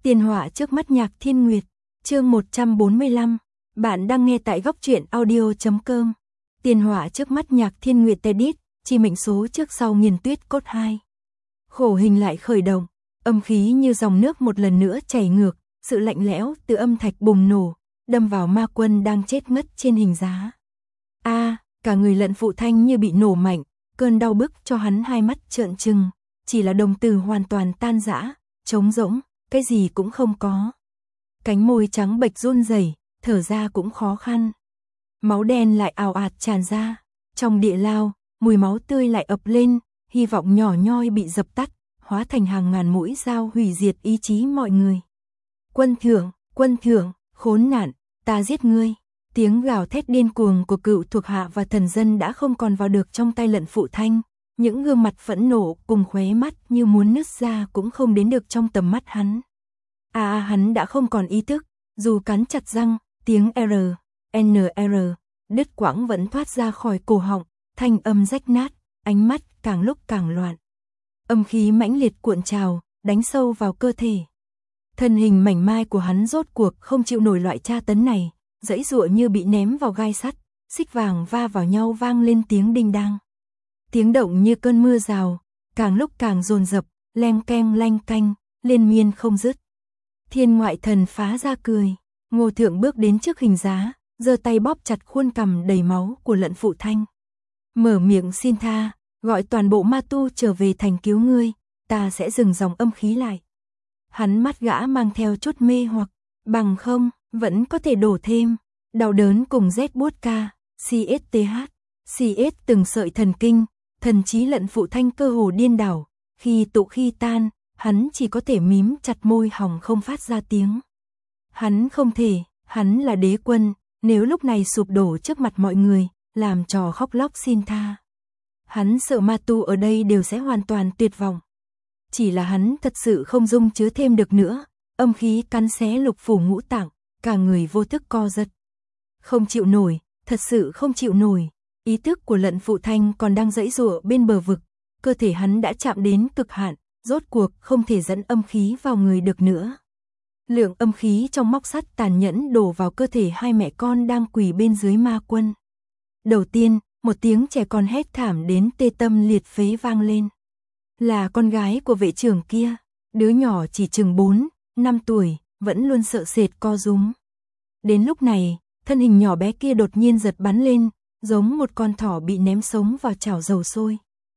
Tiền họa trước mắt Nhạc Thiên Nguyệt, chương 145, bạn đang nghe tại góc truyện audio.com. Tiền họa trước mắt Nhạc Thiên Nguyệt Tedit, chi mệnh số trước sau nghiền tuyết cốt 2. Khổ hình lại khởi động, âm khí như dòng nước một lần nữa chảy ngược, sự lạnh lẽo từ âm thạch bùng nổ, đâm vào ma quân đang chết ngất trên hình giá. Cả người Lận Phụ Thanh như bị nổ mạnh, cơn đau bức cho hắn hai mắt trợn trừng, chỉ là đồng tử hoàn toàn tan rã, trống rỗng, cái gì cũng không có. Cánh môi trắng bệch run rẩy, thở ra cũng khó khăn. Máu đen lại ào ạt tràn ra, trong địa lao, mùi máu tươi lại ập lên, hy vọng nhỏ nhoi bị dập tắt, hóa thành hàng ngàn mũi dao hủy diệt ý chí mọi người. Quân thượng, khốn nạn, ta giết ngươi. Tiếng gào thét điên cuồng của cựu thuộc hạ và thần dân đã không còn vào được trong tay Lận Phụ Thanh, những gương mặt phẫn nộ cùng khóe mắt như muốn nứt ra cũng không đến được trong tầm mắt hắn. Hắn đã không còn ý thức, dù cắn chặt răng, tiếng NR, đứt quãng vẫn thoát ra khỏi cổ họng, thanh âm rách nát, ánh mắt càng lúc càng loạn. Âm khí mãnh liệt cuộn trào, đánh sâu vào cơ thể. Thân hình mảnh mai của hắn rốt cuộc không chịu nổi loại tra tấn này, giãy giụa như bị ném vào gai sắt, xích vàng va vào nhau vang lên tiếng đinh đang. Tiếng động như cơn mưa rào, càng lúc càng dồn dập, leng keng lanh canh, liên miên không dứt. Thiên Ngoại Thần phá ra cười, Ngô Thượng bước đến trước hình giá, giơ tay bóp chặt khuôn cằm đầy máu của Lận Phụ Thanh. Mở miệng xin tha, gọi toàn bộ ma tu trở về thành cứu ngươi, ta sẽ dừng dòng âm khí lại. Hắn mắt gã mang theo chút mê hoặc, bằng không, vẫn có thể đổ thêm. Đau đớn cùng rét buốt ca, CS từng sợi thần kinh, thần trí Lận Phụ Thanh cơ hồ điên đảo, khi tụ khi tan, hắn chỉ có thể mím chặt môi hòng không phát ra tiếng. Hắn không thể, hắn là đế quân, nếu lúc này sụp đổ trước mặt mọi người, làm trò khóc lóc xin tha. Hắn sợ ma tu ở đây đều sẽ hoàn toàn tuyệt vọng. Chỉ là hắn thật sự không dung chứa thêm được nữa, âm khí cắn xé lục phủ ngũ tạng, cả người vô thức co giật. Không chịu nổi, thật sự không chịu nổi, ý thức của Lận Phụ Thanh còn đang giãy giụa bên bờ vực, cơ thể hắn đã chạm đến cực hạn, rốt cuộc không thể dẫn âm khí vào người được nữa. Lượng âm khí trong móc sắt tàn nhẫn đổ vào cơ thể hai mẹ con đang quỳ bên dưới ma quân. Đầu tiên, một tiếng trẻ con hét thảm đến tê tâm liệt phế vang lên. Là con gái của vệ trưởng kia, đứa nhỏ chỉ chừng 4-5 tuổi, vẫn luôn sợ sệt co rúm. Đến lúc này, thân hình nhỏ bé kia đột nhiên giật bắn lên, giống một con thỏ bị ném sống vào chảo dầu sôi.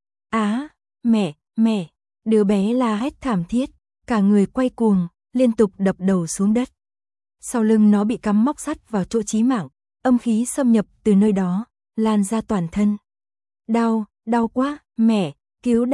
Mẹ, đứa bé la hét thảm thiết, cả người quay cuồng, liên tục đập đầu xuống đất. Sau lưng nó bị cắm móc sắt vào chỗ chí mạng, âm khí xâm nhập từ nơi đó, lan ra toàn thân. Đau quá, mẹ, cứu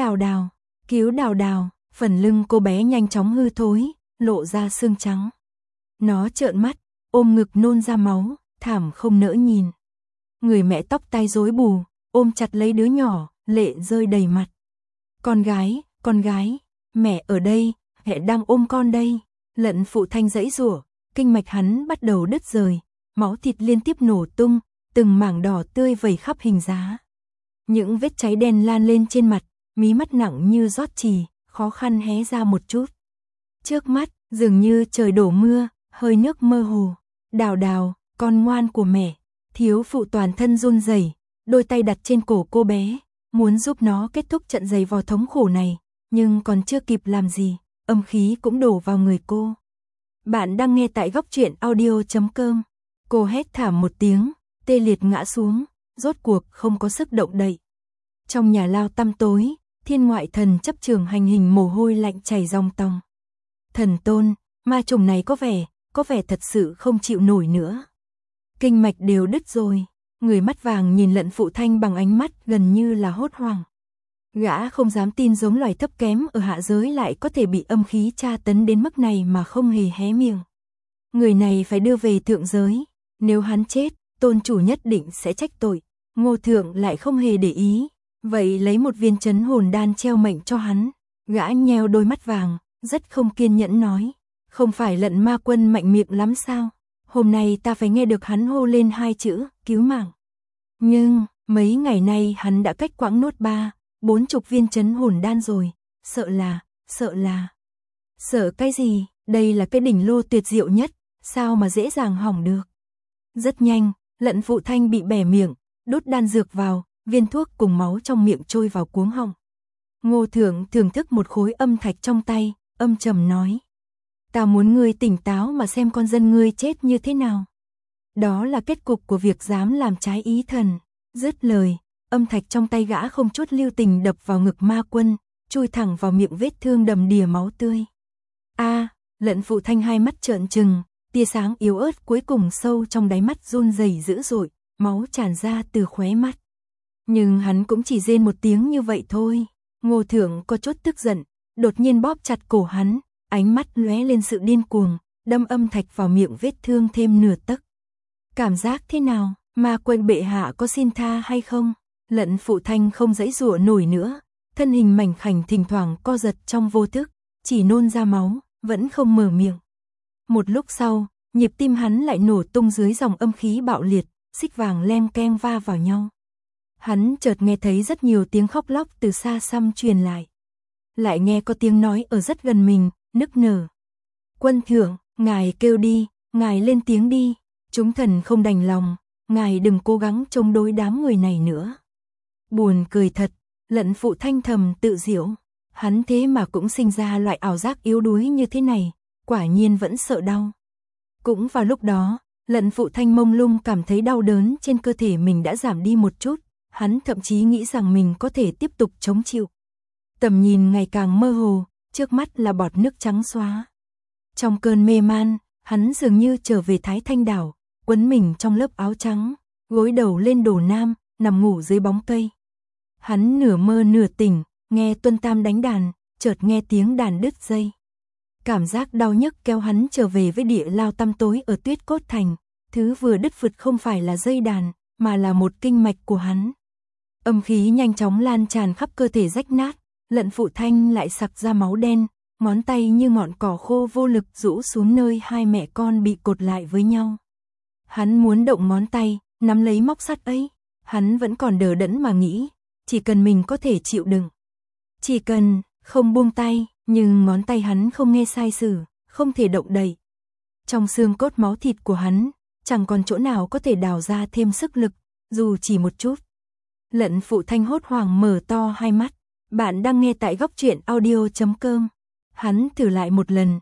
Đào Đào, phần lưng cô bé nhanh chóng hư thối, lộ ra xương trắng. Nó trợn mắt, ôm ngực nôn ra máu, thảm không nỡ nhìn. Người mẹ tóc tai rối bù, ôm chặt lấy đứa nhỏ, lệ rơi đầy mặt. Con gái, mẹ ở đây, mẹ đang ôm con đây. Lận Phụ Thanh giãy giụa, kinh mạch hắn bắt đầu đứt rời, máu thịt liên tiếp nổ tung, từng mảng đỏ tươi vẩy khắp hình giá. Những vết cháy đen lan lên trên mặt, mí mắt nặng như rót chì, khó khăn hé ra một chút. Trước mắt, dường như trời đổ mưa, hơi nước mơ hồ. Đào, con ngoan của mẹ. Thiếu phụ toàn thân run rẩy, đôi tay đặt trên cổ cô bé, muốn giúp nó kết thúc trận giày vò thống khổ này, nhưng còn chưa kịp làm gì, âm khí cũng đổ vào người cô. Bạn đang nghe tại góc truyện audio.com. Cô hét thảm một tiếng, tê liệt ngã xuống, rốt cuộc không có sức động đậy. Trong nhà lao tăm tối, Thiên Ngoại Thần chấp trường hành hình mồ hôi lạnh chảy ròng tòng. Thần tôn, ma trùng này có vẻ thật sự không chịu nổi nữa. Kinh mạch đều đứt rồi, người mắt vàng nhìn Lận Phụ Thanh bằng ánh mắt gần như là hốt hoảng. Gã không dám tin giống loài thấp kém ở hạ giới lại có thể bị âm khí tra tấn đến mức này mà không hề hé miệng. Người này phải đưa về thượng giới, nếu hắn chết, tôn chủ nhất định sẽ trách tội. Ngô Thượng lại không hề để ý, vậy lấy một viên trấn hồn đan treo mệnh cho hắn. Gã nheo đôi mắt vàng, rất không kiên nhẫn nói, không phải Lận ma quân mạnh miệng lắm sao? Hôm nay ta phải nghe được hắn hô lên 2 chữ, cứu mạng. Nhưng, mấy ngày nay hắn đã cách quãng nốt 3-40 viên trấn hồn đan rồi, sợ cái gì? Đây là cái đỉnh lô tuyệt diệu nhất, sao mà dễ dàng hỏng được. Rất nhanh, Lận Phụ Thanh bị bẻ miệng, đút đan dược vào, viên thuốc cùng máu trong miệng trôi vào cuống họng. Ngô Thượng thưởng thức một khối âm thạch trong tay, âm trầm nói. Ta muốn ngươi tỉnh táo mà xem con dân ngươi chết như thế nào. Đó là kết cục của việc dám làm trái ý thần. Dứt lời, âm thạch trong tay gã không chút lưu tình đập vào ngực Ma Quân, chui thẳng vào miệng vết thương đầm đìa máu tươi. Lận Phụ Thanh hai mắt trợn trừng, tia sáng yếu ớt cuối cùng sâu trong đáy mắt run rẩy dữ dội, máu tràn ra từ khóe mắt. Nhưng hắn cũng chỉ rên một tiếng như vậy thôi. Ngô Thượng có chút tức giận, đột nhiên bóp chặt cổ hắn, ánh mắt lóe lên sự điên cuồng, đâm âm thạch vào miệng vết thương thêm nửa tấc. Cảm giác thế nào, Ma Quân bệ hạ có xin tha hay không? Lận Phụ Thanh không giãy giụa nổi nữa, thân hình mảnh khảnh thỉnh thoảng co giật trong vô thức, chỉ nôn ra máu, vẫn không mở miệng. Một lúc sau, nhịp tim hắn lại nổ tung dưới dòng âm khí bạo liệt, xích vàng len keng va vào nhau. Hắn chợt nghe thấy rất nhiều tiếng khóc lóc từ xa xăm truyền lại. Lại nghe có tiếng nói ở rất gần mình, nức nở. Quân thượng, ngài kêu đi, ngài lên tiếng đi, chúng thần không đành lòng, ngài đừng cố gắng chống đối đám người này nữa. Buồn cười thật, Lận Phụ Thanh thầm tự giễu, hắn thế mà cũng sinh ra loại ảo giác yếu đuối như thế này, quả nhiên vẫn sợ đau. Cũng vào lúc đó, Lận Phụ Thanh mông lung cảm thấy đau đớn trên cơ thể mình đã giảm đi một chút, hắn thậm chí nghĩ rằng mình có thể tiếp tục chống chịu. Tầm nhìn ngày càng mơ hồ, trước mắt là bọt nước trắng xóa. Trong cơn mê man, hắn dường như trở về Thái Thanh đảo, quấn mình trong lớp áo trắng, gối đầu lên đổ nam, nằm ngủ dưới bóng cây. Hắn nửa mơ nửa tỉnh, nghe Tuân Tam đánh đàn, chợt nghe tiếng đàn đứt dây. Cảm giác đau nhức kéo hắn trở về với địa lao tăm tối ở Tuyết Cốt Thành, thứ vừa đứt vượt không phải là dây đàn, mà là một kinh mạch của hắn. Âm khí nhanh chóng lan tràn khắp cơ thể rách nát, Lận Phụ Thanh lại sặc ra máu đen, ngón tay như ngọn cỏ khô vô lực rũ xuống nơi hai mẹ con bị cột lại với nhau. Hắn muốn động ngón tay, nắm lấy móc sắt ấy, hắn vẫn còn đờ đẫn mà nghĩ, chỉ cần mình có thể chịu đựng. Chỉ cần không buông tay, nhưng ngón tay hắn không nghe sai sử, không thể động đậy. Trong xương cốt máu thịt của hắn, chẳng còn chỗ nào có thể đào ra thêm sức lực, dù chỉ một chút. Lận Phụ Thanh hốt hoảng mở to hai mắt. Bạn đang nghe tại Góc Truyện Audio.com. Hắn thử lại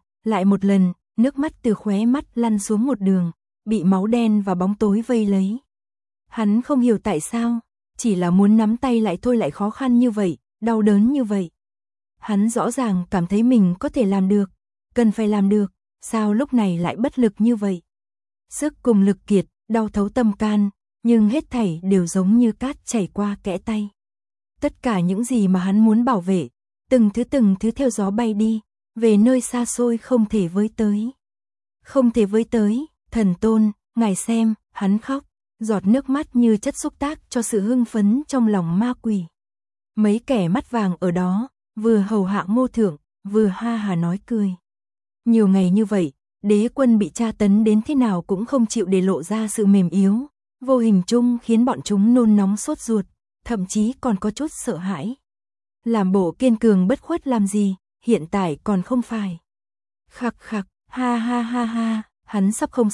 một lần, nước mắt từ khóe mắt lăn xuống một đường, bị máu đen và bóng tối vây lấy. Hắn không hiểu tại sao, chỉ là muốn nắm tay lại thôi lại khó khăn như vậy, đau đớn như vậy. Hắn rõ ràng cảm thấy mình có thể làm được, cần phải làm được, sao lúc này lại bất lực như vậy. Sức cùng lực kiệt, đau thấu tâm can, nhưng hết thảy đều giống như cát chảy qua kẽ tay. Tất cả những gì mà hắn muốn bảo vệ, từng thứ theo gió bay đi, về nơi xa xôi không thể với tới. Không thể với tới, thần tôn, ngài xem, hắn khóc, giọt nước mắt như chất xúc tác cho sự hưng phấn trong lòng ma quỷ. Mấy kẻ mắt vàng ở đó, vừa hầu hạ Ngô Thượng, vừa ha hà nói cười. Nhiều ngày như vậy, đế quân bị tra tấn đến thế nào cũng không chịu để lộ ra sự mềm yếu, vô hình chung khiến bọn chúng nôn nóng sốt ruột, thậm chí còn có chút sợ hãi. Làm bộ kiên cường bất khuất làm gì, hiện tại còn không phải. Khặc khặc, ha ha ha ha, hắn sắp không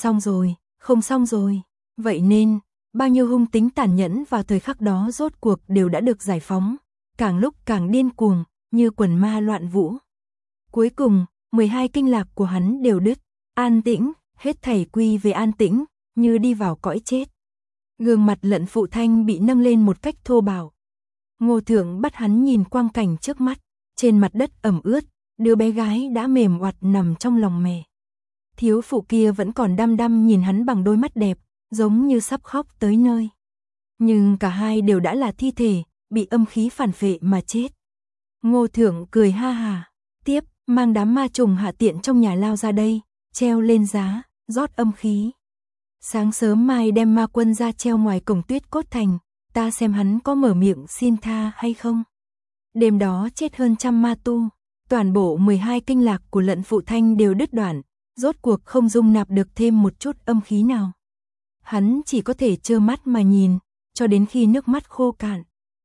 xong rồi. Vậy nên, bao nhiêu hung tính tàn nhẫn vào thời khắc đó rốt cuộc đều đã được giải phóng, càng lúc càng điên cuồng, như quần ma loạn vũ. Cuối cùng, 12 kinh lạc của hắn đều đứt, an tĩnh, hết thảy quy về an tĩnh, như đi vào cõi chết. Gương mặt Lận Phụ Thanh bị nâng lên một cách thô bạo. Ngô Thượng bắt hắn nhìn quang cảnh trước mắt, trên mặt đất ẩm ướt, đứa bé gái đã mềm oặt nằm trong lòng mẹ. Thiếu phụ kia vẫn còn đăm đăm nhìn hắn bằng đôi mắt đẹp, giống như sắp khóc tới nơi. Nhưng cả hai đều đã là thi thể, bị âm khí phản phệ mà chết. Ngô Thượng cười ha hà, tiếp, mang đám ma trùng hạ tiện trong nhà lao ra đây, treo lên giá, rót âm khí. Sáng sớm mai đem ma quân ra treo ngoài cổng Tuyết Cốt Thành, ta xem hắn có mở miệng xin tha hay không. Đêm đó chết hơn 100 ma tu, toàn bộ 12 kinh lạc của Lận Phụ Thanh đều đứt đoạn, rốt cuộc không dung nạp được thêm một chút âm khí nào. Hắn chỉ có thể trơ mắt mà nhìn, cho đến khi nước mắt khô cạn.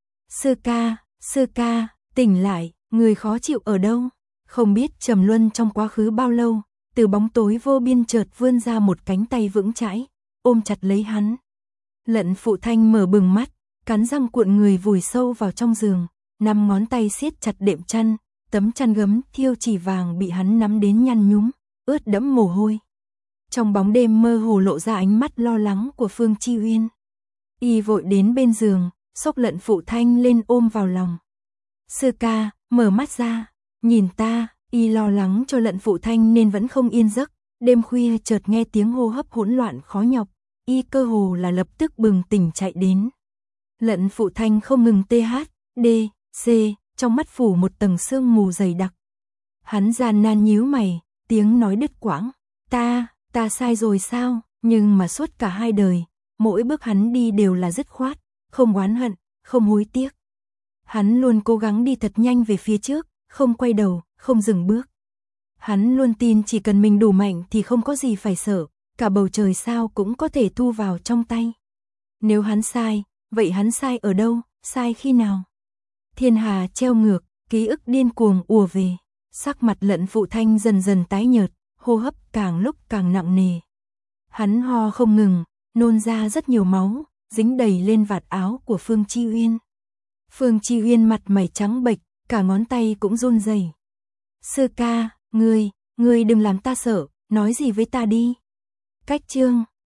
Sư ca, tỉnh lại, người khó chịu ở đâu? Không biết trầm luân trong quá khứ bao lâu, từ bóng tối vô biên chợt vươn ra một cánh tay vững chãi, ôm chặt lấy hắn. Lận Phụ Thanh mở bừng mắt, cắn răng cuộn người vùi sâu vào trong giường, 5 ngón tay siết chặt đệm chăn, tấm chăn gấm thiêu chỉ vàng bị hắn nắm đến nhăn nhúm, ướt đẫm mồ hôi. Trong bóng đêm mơ hồ lộ ra ánh mắt lo lắng của Phương Chi Uyên. Y vội đến bên giường, xốc Lận Phụ Thanh lên ôm vào lòng. Sư ca, mở mắt ra, nhìn ta. Y lo lắng cho Lận Phụ Thanh nên vẫn không yên giấc, đêm khuya chợt nghe tiếng hô hấp hỗn loạn khó nhọc, y cơ hồ là lập tức bừng tỉnh chạy đến. Lận Phụ Thanh không ngừng THD, trong mắt phủ một tầng sương mù dày đặc. Hắn gian nan nhíu mày, tiếng nói đứt quãng, ta sai rồi sao? Nhưng mà suốt cả hai đời, mỗi bước hắn đi đều là dứt khoát, không oán hận, không hối tiếc. Hắn luôn cố gắng đi thật nhanh về phía trước, không quay đầu, không dừng bước. Hắn luôn tin chỉ cần mình đủ mạnh thì không có gì phải sợ, cả bầu trời sao cũng có thể thu vào trong tay. Nếu hắn sai, vậy hắn sai ở đâu, sai khi nào? Thiên hà treo ngược, ký ức điên cuồng ùa về, sắc mặt Lận Phụ Thanh dần dần tái nhợt, hô hấp càng lúc càng nặng nề. Hắn ho không ngừng, nôn ra rất nhiều máu, dính đầy lên vạt áo của Phương Chi Uyên. Phương Chi Uyên mặt mày trắng bệch, cả ngón tay cũng run rẩy. Sư ca, ngươi đừng làm ta sợ, nói gì với ta đi. Cách chương